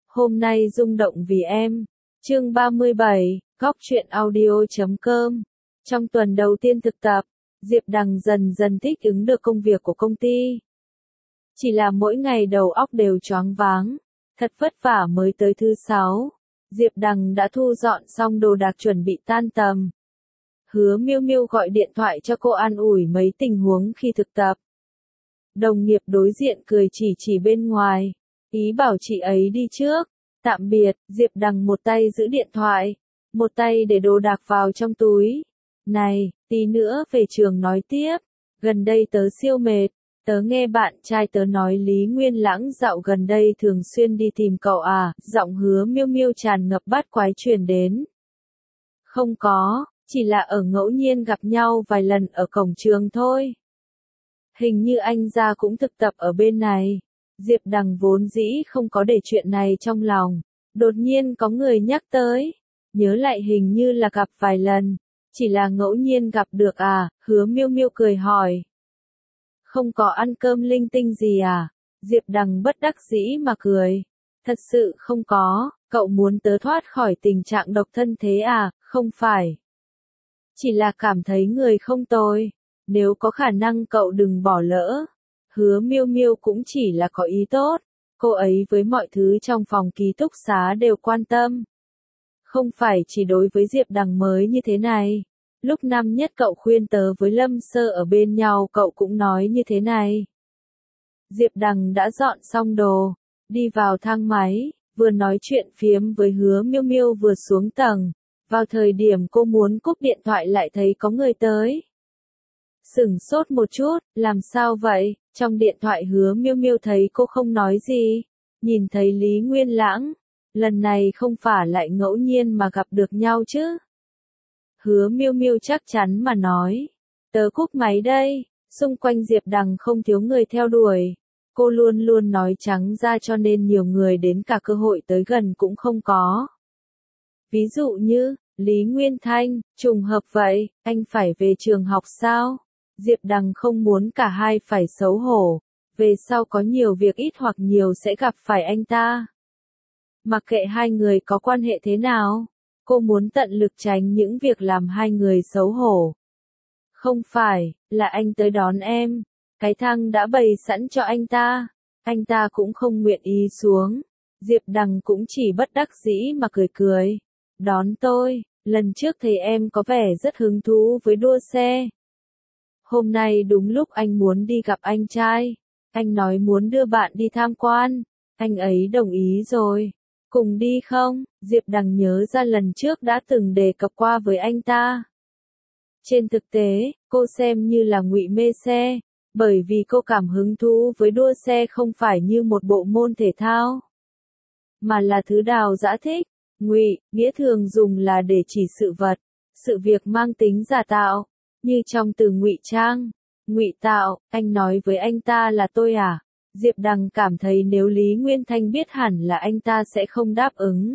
Hôm nay rung động vì em. Chương 37, Góc truyện audio.com. Trong tuần đầu tiên thực tập, Diệp Đằng dần dần thích ứng được công việc của công ty. Chỉ là mỗi ngày đầu óc đều choáng váng, thật vất vả mới tới thứ 6. Diệp Đằng đã thu dọn xong đồ đạc chuẩn bị tan tầm. Hứa Miêu Miêu gọi điện thoại cho cô an ủi mấy tình huống khi thực tập. Đồng nghiệp đối diện cười chỉ bên ngoài, ý bảo chị ấy đi trước. Tạm biệt, Diệp Đằng một tay giữ điện thoại, một tay để đồ đạc vào trong túi. Này, tí nữa về trường nói tiếp, gần đây tớ siêu mệt, tớ nghe bạn trai tớ nói Lý Nguyên Lãng dạo gần đây thường xuyên đi tìm cậu à, giọng Hứa Miêu Miêu tràn ngập bát quái truyền đến. Không có, chỉ là ở ngẫu nhiên gặp nhau vài lần ở cổng trường thôi. Hình như anh ra cũng thực tập ở bên này. Diệp Đằng vốn dĩ không có để chuyện này trong lòng, đột nhiên có người nhắc tới, nhớ lại hình như là gặp vài lần, chỉ là ngẫu nhiên gặp được à, Hứa Miêu Miêu cười hỏi. Không có ăn cơm linh tinh gì à, Diệp Đằng bất đắc dĩ mà cười, thật sự không có, cậu muốn tớ thoát khỏi tình trạng độc thân thế à, không phải. Chỉ là cảm thấy người không tồi, nếu có khả năng cậu đừng bỏ lỡ. Hứa Miêu Miêu cũng chỉ là có ý tốt, cô ấy với mọi thứ trong phòng ký túc xá đều quan tâm. Không phải chỉ đối với Diệp Đằng mới như thế này, lúc năm nhất cậu khuyên tớ với Lâm Sơ ở bên nhau cậu cũng nói như thế này. Diệp Đằng đã dọn xong đồ, đi vào thang máy, vừa nói chuyện phiếm với Hứa Miêu Miêu vừa xuống tầng, vào thời điểm cô muốn cúp điện thoại lại thấy có người tới. Sửng sốt một chút, làm sao vậy? Trong điện thoại Hứa Miêu Miêu thấy cô không nói gì, nhìn thấy Lý Nguyên Lãng, lần này không phải lại ngẫu nhiên mà gặp được nhau chứ? Hứa Miêu Miêu chắc chắn mà nói, tớ cúp máy đây, xung quanh Diệp Đằng không thiếu người theo đuổi, cô luôn luôn nói trắng ra cho nên nhiều người đến cả cơ hội tới gần cũng không có. Ví dụ như, Lý Nguyên Thanh, trùng hợp vậy, anh phải về trường học sao? Diệp Đằng không muốn cả hai phải xấu hổ, về sau có nhiều việc ít hoặc nhiều sẽ gặp phải anh ta. Mặc kệ hai người có quan hệ thế nào, cô muốn tận lực tránh những việc làm hai người xấu hổ. Không phải, là anh tới đón em, cái thang đã bày sẵn cho anh ta cũng không nguyện ý xuống. Diệp Đằng cũng chỉ bất đắc dĩ mà cười. Đón tôi, lần trước thấy em có vẻ rất hứng thú với đua xe. Hôm nay đúng lúc anh muốn đi gặp anh trai, anh nói muốn đưa bạn đi tham quan, anh ấy đồng ý rồi. Cùng đi không? Diệp Đằng nhớ ra lần trước đã từng đề cập qua với anh ta. Trên thực tế, cô xem như là ngụy mê xe, bởi vì cô cảm hứng thú với đua xe không phải như một bộ môn thể thao, mà là thứ Đào Dã thích. Ngụy, nghĩa thường dùng là để chỉ sự vật, sự việc mang tính giả tạo, như trong từ ngụy trang, ngụy tạo. Anh nói với anh ta là tôi à? Diệp Đằng cảm thấy nếu Lý Nguyên Thanh biết hẳn là anh ta sẽ không đáp ứng.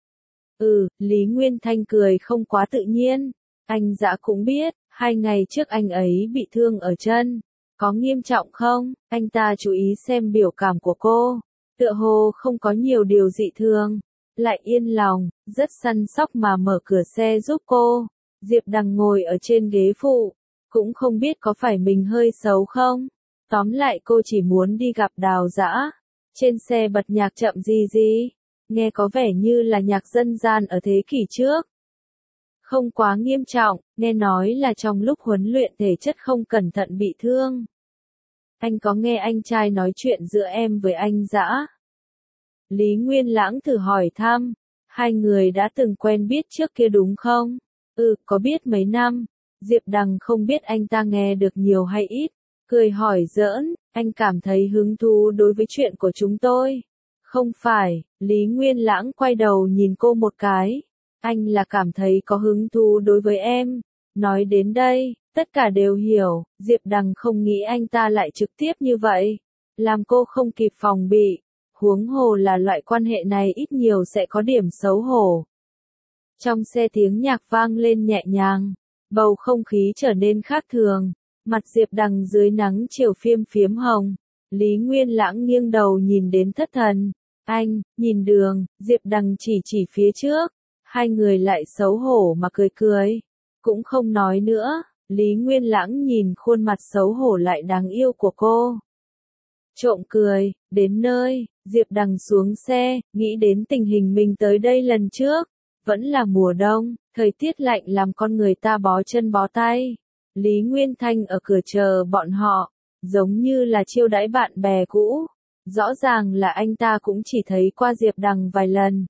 Lý Nguyên Thanh cười không quá tự nhiên. Anh Dã cũng biết, 2 ngày trước anh ấy bị thương ở chân. Có nghiêm trọng không? Anh ta chú ý xem biểu cảm của cô. Tựa hồ không có nhiều điều dị thường. Lại yên lòng, rất săn sóc mà mở cửa xe giúp cô. Diệp Đằng ngồi ở trên ghế phụ, cũng không biết có phải mình hơi xấu không. Tóm lại cô chỉ muốn đi gặp Đào Dã. Trên xe bật nhạc chậm gì, nghe có vẻ như là nhạc dân gian ở thế kỷ trước. Không quá nghiêm trọng, nghe nói là trong lúc huấn luyện thể chất không cẩn thận bị thương. Anh có nghe anh trai nói chuyện giữa em với anh Dã? Lý Nguyên Lãng thử hỏi thăm, hai người đã từng quen biết trước kia đúng không? Có biết mấy năm. Diệp Đằng không biết anh ta nghe được nhiều hay ít, cười hỏi giỡn, anh cảm thấy hứng thú đối với chuyện của chúng tôi. Không phải, Lý Nguyên Lãng quay đầu nhìn cô một cái, anh là cảm thấy có hứng thú đối với em. Nói đến đây, tất cả đều hiểu, Diệp Đằng không nghĩ anh ta lại trực tiếp như vậy, làm cô không kịp phòng bị, huống hồ là loại quan hệ này ít nhiều sẽ có điểm xấu hổ. Trong xe tiếng nhạc vang lên nhẹ nhàng, bầu không khí trở nên khác thường, mặt Diệp Đằng dưới nắng chiều phiếm hồng. Lý Nguyên Lãng nghiêng đầu nhìn đến thất thần, Anh, nhìn đường, Diệp Đằng chỉ phía trước. Hai người lại xấu hổ mà cười cười. Cũng không nói nữa. Lý Nguyên Lãng nhìn khuôn mặt xấu hổ lại đáng yêu của cô. Trộm cười, đến nơi, Diệp Đằng xuống xe, nghĩ đến tình hình mình tới đây lần trước. Vẫn là mùa đông, thời tiết lạnh làm con người ta bó chân bó tay. Lý Nguyên Thanh ở cửa chờ bọn họ, giống như là chiêu đãi bạn bè cũ. Rõ ràng là anh ta cũng chỉ thấy qua Diệp Đằng vài lần.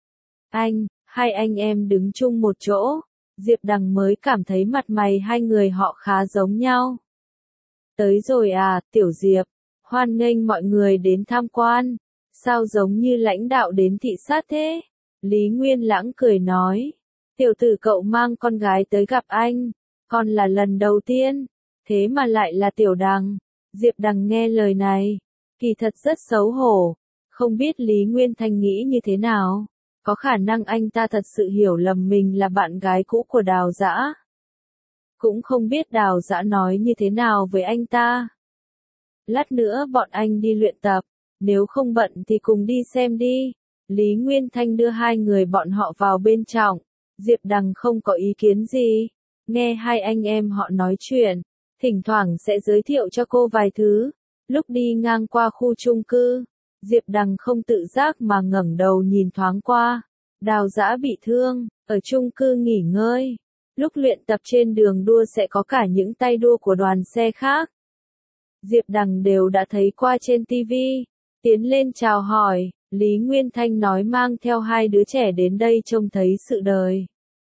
Hai anh em đứng chung một chỗ, Diệp Đằng mới cảm thấy mặt mày hai người họ khá giống nhau. Tới rồi à, Tiểu Diệp, hoan nghênh mọi người đến tham quan. Sao giống như lãnh đạo đến thị sát thế? Lý Nguyên Lãng cười nói. Tiểu tử cậu mang con gái tới gặp anh, còn là lần đầu tiên, thế mà lại là Tiểu Đằng. Diệp Đằng nghe lời này, kỳ thật rất xấu hổ, không biết Lý Nguyên Thanh nghĩ như thế nào. Có khả năng anh ta thật sự hiểu lầm mình là bạn gái cũ của Đào Dã. Cũng không biết Đào Dã nói như thế nào với anh ta. Lát nữa bọn anh đi luyện tập, nếu không bận thì cùng đi xem đi. Lý Nguyên Thanh đưa hai người bọn họ vào bên trong. Diệp Đằng không có ý kiến gì. Nghe hai anh em họ nói chuyện, thỉnh thoảng sẽ giới thiệu cho cô vài thứ. Lúc đi ngang qua khu chung cư, Diệp Đằng không tự giác mà ngẩng đầu nhìn thoáng qua. Đào Dã bị thương, ở chung cư nghỉ ngơi. Lúc luyện tập trên đường đua sẽ có cả những tay đua của đoàn xe khác. Diệp Đằng đều đã thấy qua trên TV. Tiến lên chào hỏi, Lý Nguyên Thanh nói mang theo hai đứa trẻ đến đây trông thấy sự đời.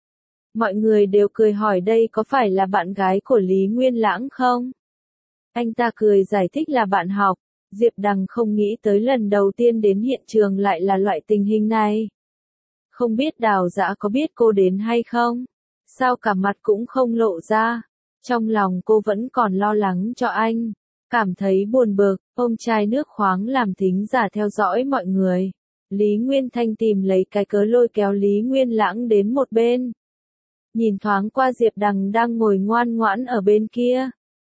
Mọi người đều cười hỏi đây có phải là bạn gái của Lý Nguyên Lãng không? Anh ta cười giải thích là bạn học. Diệp Đằng không nghĩ tới lần đầu tiên đến hiện trường lại là loại tình hình này. Không biết Đào Dã có biết cô đến hay không? Sao cả mặt cũng không lộ ra? Trong lòng cô vẫn còn lo lắng cho anh. Cảm thấy buồn bực, ôm chai nước khoáng làm thính giả theo dõi mọi người. Lý Nguyên Thanh tìm lấy cái cớ lôi kéo Lý Nguyên Lãng đến một bên. Nhìn thoáng qua Diệp Đằng đang ngồi ngoan ngoãn ở bên kia.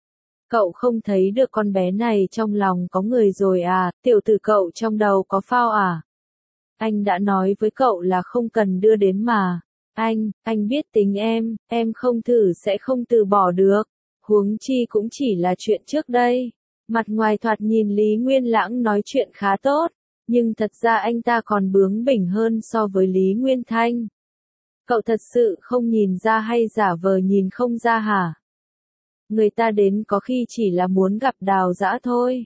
Cậu không thấy được con bé này trong lòng có người rồi à, tiểu tử cậu trong đầu có phao à? Anh đã nói với cậu là không cần đưa đến mà. Anh biết tính em không thử sẽ không từ bỏ được. Huống chi cũng chỉ là chuyện trước đây. Mặt ngoài thoạt nhìn Lý Nguyên Lãng nói chuyện khá tốt, nhưng thật ra anh ta còn bướng bỉnh hơn so với Lý Nguyên Thanh. Cậu thật sự không nhìn ra hay giả vờ nhìn không ra hả? Người ta đến có khi chỉ là muốn gặp Đào Dã thôi.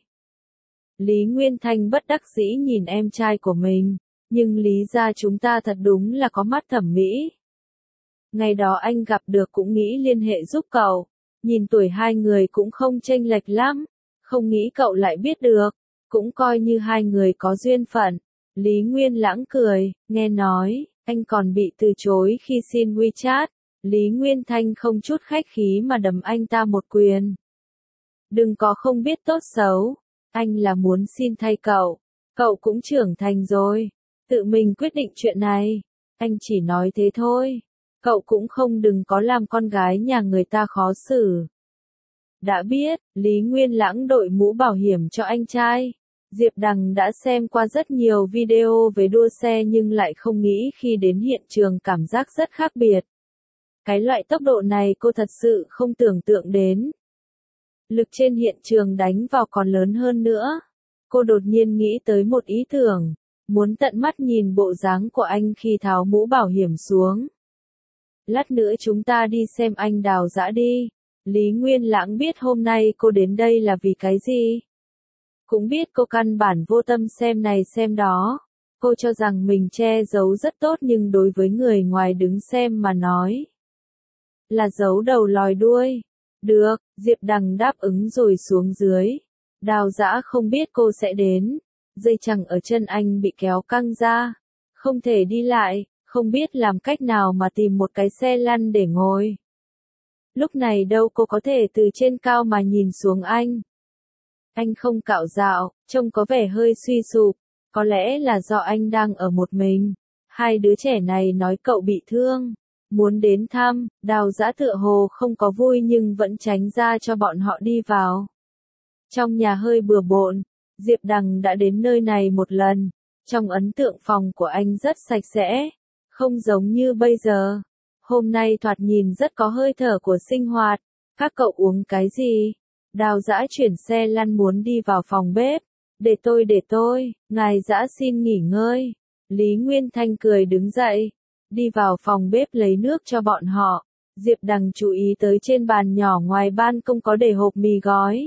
Lý Nguyên Thanh bất đắc dĩ nhìn em trai của mình, nhưng Lý gia chúng ta thật đúng là có mắt thẩm mỹ. Ngày đó anh gặp được cũng nghĩ liên hệ giúp cậu, nhìn tuổi hai người cũng không chênh lệch lắm, không nghĩ cậu lại biết được, cũng coi như hai người có duyên phận. Lý Nguyên Lãng cười, nghe nói, anh còn bị từ chối khi xin WeChat. Lý Nguyên Thanh không chút khách khí mà đấm anh ta một quyền. Đừng có không biết tốt xấu, anh là muốn xin thay cậu cũng trưởng thành rồi, tự mình quyết định chuyện này, anh chỉ nói thế thôi, cậu cũng không đừng có làm con gái nhà người ta khó xử. Đã biết, Lý Nguyên Lãng đội mũ bảo hiểm cho anh trai. Diệp Đằng đã xem qua rất nhiều video về đua xe nhưng lại không nghĩ khi đến hiện trường cảm giác rất khác biệt. Cái loại tốc độ này cô thật sự không tưởng tượng đến. Lực trên hiện trường đánh vào còn lớn hơn nữa. Cô đột nhiên nghĩ tới một ý tưởng, muốn tận mắt nhìn bộ dáng của anh khi tháo mũ bảo hiểm xuống. Lát nữa chúng ta đi xem anh Đào Dã đi. Lý Nguyên Lãng biết hôm nay cô đến đây là vì cái gì. Cũng biết cô căn bản vô tâm xem này xem đó. Cô cho rằng mình che giấu rất tốt nhưng đối với người ngoài đứng xem mà nói là giấu đầu lòi đuôi. Được, Diệp Đằng đáp ứng rồi xuống dưới. Đào Dã không biết cô sẽ đến. Dây chằng ở chân anh bị kéo căng ra. Không thể đi lại, không biết làm cách nào mà tìm một cái xe lăn để ngồi. Lúc này đâu cô có thể từ trên cao mà nhìn xuống anh. Anh không cạo rạo, trông có vẻ hơi suy sụp. Có lẽ là do anh đang ở một mình. Hai đứa trẻ này nói cậu bị thương, muốn đến thăm. Đào Dã tựa hồ không có vui nhưng vẫn tránh ra cho bọn họ đi vào. Trong nhà hơi bừa bộn, Diệp Đằng đã đến nơi này một lần. Trong ấn tượng phòng của anh rất sạch sẽ, không giống như bây giờ. Hôm nay thoạt nhìn rất có hơi thở của sinh hoạt. Các cậu uống cái gì? Đào Dã chuyển xe lăn muốn đi vào phòng bếp. Để tôi, ngài Dã xin nghỉ ngơi. Lý Nguyên Thanh cười đứng dậy, đi vào phòng bếp lấy nước cho bọn họ. Diệp Đằng chú ý tới trên bàn nhỏ ngoài ban công có để hộp mì gói.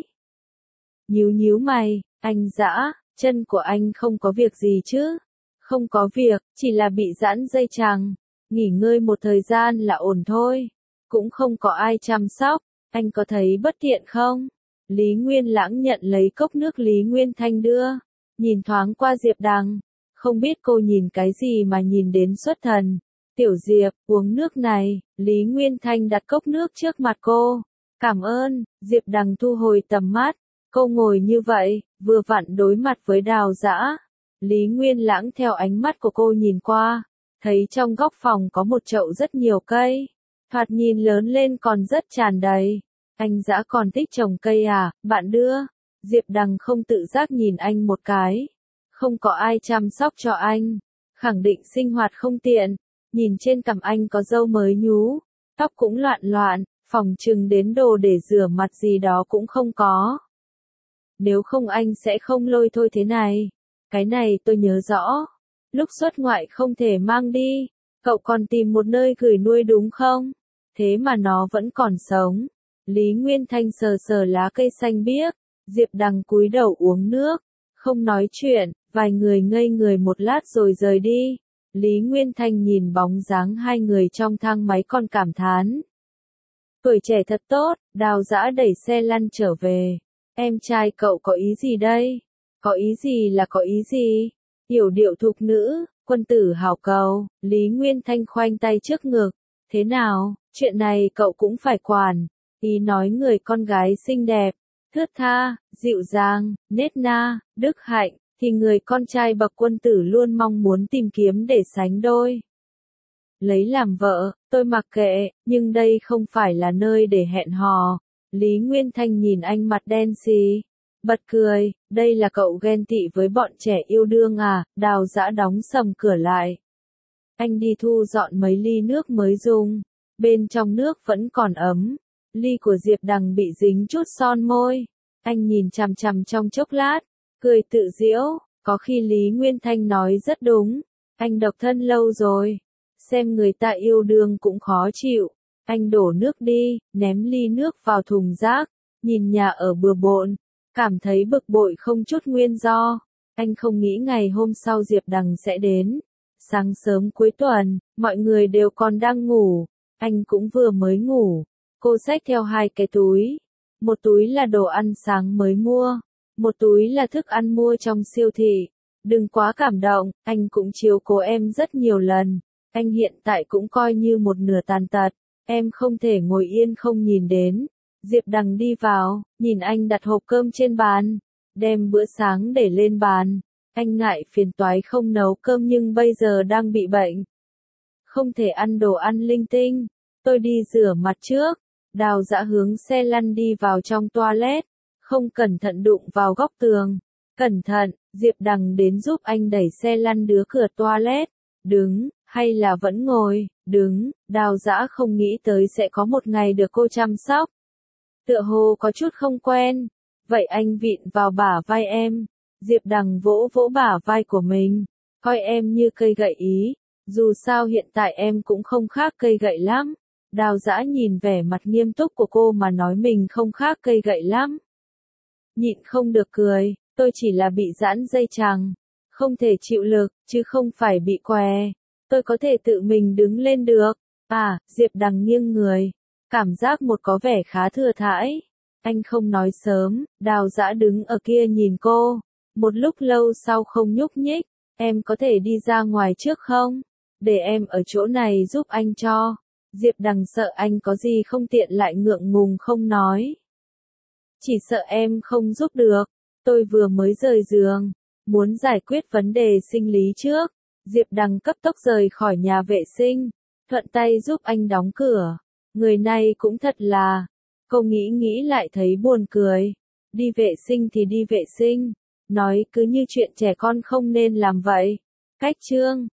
Nhíu mày, anh Dã, chân của anh không có việc gì chứ? Không có việc, chỉ là bị giãn dây chằng. Nghỉ ngơi một thời gian là ổn thôi. Cũng không có ai chăm sóc, anh có thấy bất tiện không? Lý Nguyên Lãng nhận lấy cốc nước Lý Nguyên Thanh đưa, nhìn thoáng qua Diệp Đằng. Không biết cô nhìn cái gì mà nhìn đến xuất thần. Tiểu Diệp, uống nước này. Lý Nguyên Thanh đặt cốc nước trước mặt cô. Cảm ơn. Diệp Đằng thu hồi tầm mắt. Cô ngồi như vậy, vừa vặn đối mặt với Đào Dã. Lý Nguyên Lãng theo ánh mắt của cô nhìn qua, thấy trong góc phòng có một chậu rất nhiều cây. Thoạt nhìn lớn lên còn rất tràn đầy. Anh Dã còn thích trồng cây à, bạn đưa. Diệp Đằng không tự giác nhìn anh một cái. Không có ai chăm sóc cho anh. Khẳng định sinh hoạt không tiện. Nhìn trên cằm anh có râu mới nhú. Tóc cũng loạn, phòng chừng đến đồ để rửa mặt gì đó cũng không có. Nếu không anh sẽ không lôi thôi thế này. Cái này tôi nhớ rõ. Lúc xuất ngoại không thể mang đi. Cậu còn tìm một nơi gửi nuôi đúng không? Thế mà nó vẫn còn sống. Lý Nguyên Thanh sờ sờ lá cây xanh biếc. Diệp Đằng cúi đầu uống nước. Không nói chuyện, vài người ngây người một lát rồi rời đi. Lý Nguyên Thanh nhìn bóng dáng hai người trong thang máy còn cảm thán. Tuổi trẻ thật tốt, Đào Dã đẩy xe lăn trở về. Em trai cậu có ý gì đây? Có ý gì là có ý gì? Yểu điệu thục nữ, quân tử hảo cầu. Lý Nguyên Thanh khoanh tay trước ngực. Thế nào, chuyện này cậu cũng phải quản. Ý nói người con gái xinh đẹp, thướt tha, dịu dàng, nết na, đức hạnh, thì người con trai bậc quân tử luôn mong muốn tìm kiếm để sánh đôi. Lấy làm vợ, tôi mặc kệ, nhưng đây không phải là nơi để hẹn hò. Lý Nguyên Thanh nhìn anh mặt đen xì, bật cười, đây là cậu ghen tị với bọn trẻ yêu đương à? Đào Dã đóng sầm cửa lại. Anh đi thu dọn mấy ly nước mới dùng, bên trong nước vẫn còn ấm. Ly của Diệp Đằng bị dính chút son môi. Anh nhìn chằm chằm trong chốc lát, cười tự giễu, có khi Lý Nguyên Thanh nói rất đúng. Anh độc thân lâu rồi, xem người ta yêu đương cũng khó chịu. Anh đổ nước đi, ném ly nước vào thùng rác, nhìn nhà ở bừa bộn, cảm thấy bực bội không chút nguyên do. Anh không nghĩ ngày hôm sau Diệp Đằng sẽ đến. Sáng sớm cuối tuần, mọi người đều còn đang ngủ, anh cũng vừa mới ngủ. Cô xách theo hai cái túi. Một túi là đồ ăn sáng mới mua, một túi là thức ăn mua trong siêu thị. Đừng quá cảm động, anh cũng chiếu cố em rất nhiều lần. Anh hiện tại cũng coi như một nửa tàn tật. Em không thể ngồi yên không nhìn đến. Diệp Đằng đi vào, nhìn anh đặt hộp cơm trên bàn, đem bữa sáng để lên bàn. Anh ngại phiền toái không nấu cơm nhưng bây giờ đang bị bệnh. Không thể ăn đồ ăn linh tinh. Tôi đi rửa mặt trước. Đào Dã hướng xe lăn đi vào trong toilet. Không cẩn thận đụng vào góc tường. Cẩn thận, Diệp Đằng đến giúp anh đẩy xe lăn đứa cửa toilet. Đứng, hay là vẫn ngồi? Đứng. Đào Dã không nghĩ tới sẽ có một ngày được cô chăm sóc. Tựa hồ có chút không quen. Vậy anh vịn vào bả vai em. Diệp Đằng vỗ vỗ bả vai của mình. Coi em như cây gậy ý. Dù sao hiện tại em cũng không khác cây gậy lắm. Đào Dã nhìn vẻ mặt nghiêm túc của cô mà nói mình không khác cây gậy lắm. Nhịn không được cười, tôi chỉ là bị giãn dây chằng. Không thể chịu lực, chứ không phải bị què. Tôi có thể tự mình đứng lên được. À, Diệp Đằng nghiêng người. Cảm giác một có vẻ khá thừa thãi. Anh không nói sớm, Đào Dã đứng ở kia nhìn cô. Một lúc lâu sau không nhúc nhích. Em có thể đi ra ngoài trước không? Để em ở chỗ này giúp anh cho. Diệp Đằng sợ anh có gì không tiện lại ngượng ngùng không nói. Chỉ sợ em không giúp được. Tôi vừa mới rời giường. Muốn giải quyết vấn đề sinh lý trước. Diệp Đằng cấp tốc rời khỏi nhà vệ sinh. Thuận tay giúp anh đóng cửa. Người này cũng thật là. Cô nghĩ lại thấy buồn cười. Đi vệ sinh thì đi vệ sinh. nói cứ như chuyện trẻ con không nên làm vậy. Cách chương